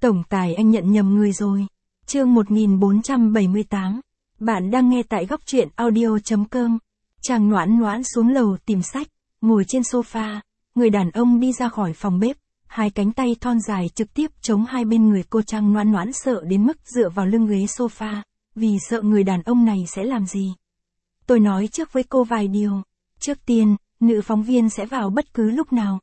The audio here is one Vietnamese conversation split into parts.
Tổng tài anh nhận nhầm người rồi. Chương 1478. Bạn đang nghe tại góc truyện audio.com. Chàng Noãn Noãn xuống lầu tìm sách, ngồi trên sofa, người đàn ông đi ra khỏi phòng bếp, hai cánh tay thon dài trực tiếp chống hai bên người cô. Chàng Noãn Noãn sợ đến mức dựa vào lưng ghế sofa, vì sợ người đàn ông này sẽ làm gì. Tôi nói trước với cô vài điều. Trước tiên, nữ phóng viên sẽ vào bất cứ lúc nào.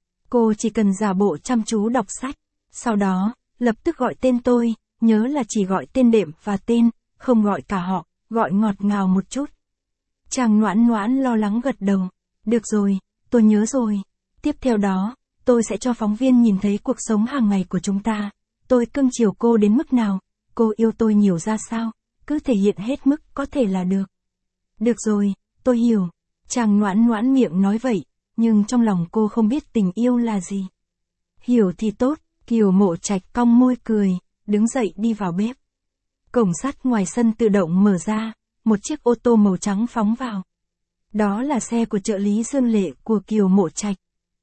Cô chỉ cần giả bộ chăm chú đọc sách. Sau đó, lập tức gọi tên tôi, nhớ là chỉ gọi tên đệm và tên, không gọi cả họ, gọi ngọt ngào một chút. Chàng Noãn Noãn lo lắng gật đầu. Được rồi, tôi nhớ rồi. Tiếp theo đó, tôi sẽ cho phóng viên nhìn thấy cuộc sống hàng ngày của chúng ta. Tôi cưng chiều cô đến mức nào, cô yêu tôi nhiều ra sao, cứ thể hiện hết mức có thể là được. Được rồi, tôi hiểu. Chàng Noãn Noãn miệng nói vậy, nhưng trong lòng cô không biết tình yêu là gì. Hiểu thì tốt. Kiều Mộ Trạch cong môi cười, đứng dậy đi vào bếp. Cổng sắt ngoài sân tự động mở ra, một chiếc ô tô màu trắng phóng vào. Đó là xe của trợ lý Dương Lệ của Kiều Mộ Trạch.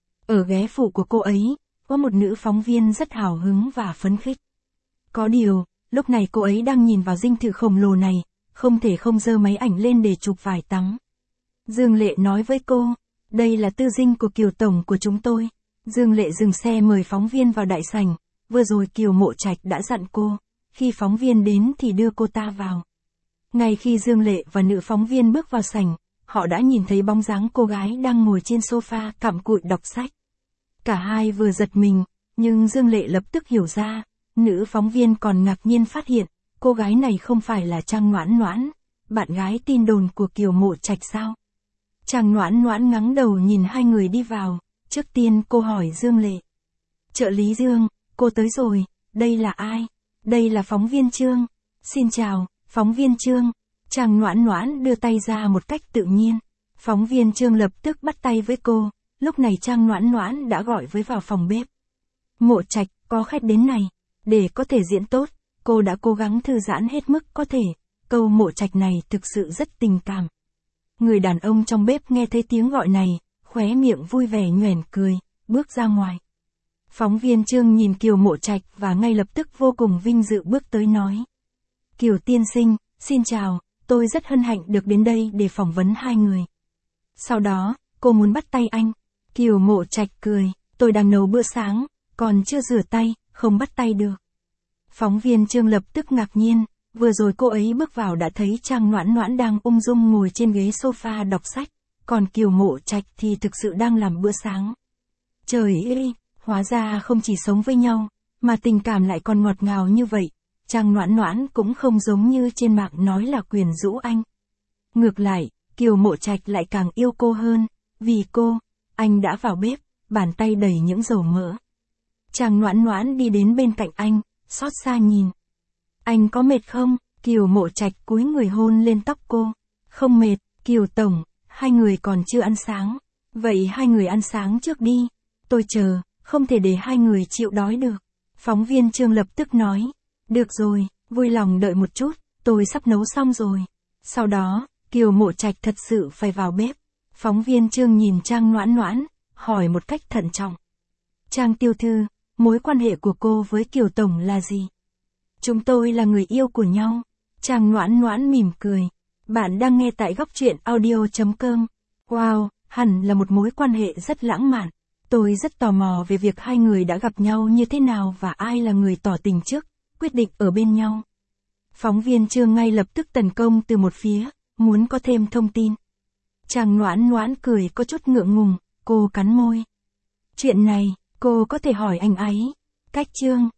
Ở ghế phụ của cô ấy, có một nữ phóng viên rất hào hứng và phấn khích. Có điều, lúc này cô ấy đang nhìn vào dinh thự khổng lồ này, không thể không giơ máy ảnh lên để chụp vài tấm. Dương Lệ nói với cô, đây là tư dinh của Kiều Tổng của chúng tôi. Dương Lệ dừng xe mời phóng viên vào đại sảnh, vừa rồi Kiều Mộ Trạch đã dặn cô, khi phóng viên đến thì đưa cô ta vào. Ngay khi Dương Lệ và nữ phóng viên bước vào sảnh, họ đã nhìn thấy bóng dáng cô gái đang ngồi trên sofa cặm cụi đọc sách. Cả hai vừa giật mình, nhưng Dương Lệ lập tức hiểu ra, nữ phóng viên còn ngạc nhiên phát hiện, cô gái này không phải là Trang Noãn Noãn, bạn gái tin đồn của Kiều Mộ Trạch sao? Trang Noãn Noãn ngẩng đầu nhìn hai người đi vào. Trước tiên cô hỏi Dương Lệ. Trợ lý Dương, cô tới rồi, đây là ai? Đây là phóng viên Trương. Xin chào, phóng viên Trương. Chàng Noãn Noãn đưa tay ra một cách tự nhiên. Phóng viên Trương lập tức bắt tay với cô, lúc này Trang Noãn Noãn đã gọi với vào phòng bếp. Mộ Trạch, có khách đến này. Để có thể diễn tốt, cô đã cố gắng thư giãn hết mức có thể. Câu Mộ Trạch này thực sự rất tình cảm. Người đàn ông trong bếp nghe thấy tiếng gọi này, khóe miệng vui vẻ nhoẻn cười, bước ra ngoài. Phóng viên Trương nhìn Kiều Mộ Trạch và ngay lập tức vô cùng vinh dự bước tới nói. Kiều tiên sinh, xin chào, tôi rất hân hạnh được đến đây để phỏng vấn hai người. Sau đó, cô muốn bắt tay anh. Kiều Mộ Trạch cười, tôi đang nấu bữa sáng, còn chưa rửa tay, không bắt tay được. Phóng viên Trương lập tức ngạc nhiên, vừa rồi cô ấy bước vào đã thấy Trang Noãn Noãn đang ung dung ngồi trên ghế sofa đọc sách. Còn Kiều Mộ Trạch thì thực sự đang làm bữa sáng. Trời ơi, hóa ra không chỉ sống với nhau, mà tình cảm lại còn ngọt ngào như vậy. Trang Noãn Noãn cũng không giống như trên mạng nói là quyến rũ anh. Ngược lại, Kiều Mộ Trạch lại càng yêu cô hơn, vì cô, anh đã vào bếp, bàn tay đầy những dầu mỡ. Trang Noãn Noãn đi đến bên cạnh anh, xót xa nhìn. Anh có mệt không? Kiều Mộ Trạch cúi người hôn lên tóc cô. Không mệt, Kiều Tổng. Hai người còn chưa ăn sáng. Vậy hai người ăn sáng trước đi. Tôi chờ, không thể để hai người chịu đói được. Phóng viên Trương lập tức nói. Được rồi, vui lòng đợi một chút, tôi sắp nấu xong rồi. Sau đó, Kiều Mộ Trạch thật sự phải vào bếp. Phóng viên Trương nhìn Trang Noãn Noãn, hỏi một cách thận trọng. Trang tiểu thư, mối quan hệ của cô với Kiều Tổng là gì? Chúng tôi là người yêu của nhau. Trang Noãn Noãn mỉm cười. Bạn đang nghe tại góc truyện audio.com. Wow, hẳn là một mối quan hệ rất lãng mạn. Tôi rất tò mò về việc hai người đã gặp nhau như thế nào và ai là người tỏ tình trước, quyết định ở bên nhau. Phóng viên Trương ngay lập tức tấn công từ một phía, muốn có thêm thông tin. Trang Noãn Noãn cười có chút ngượng ngùng, cô cắn môi. Chuyện này, cô có thể hỏi anh ấy. Cách Trương,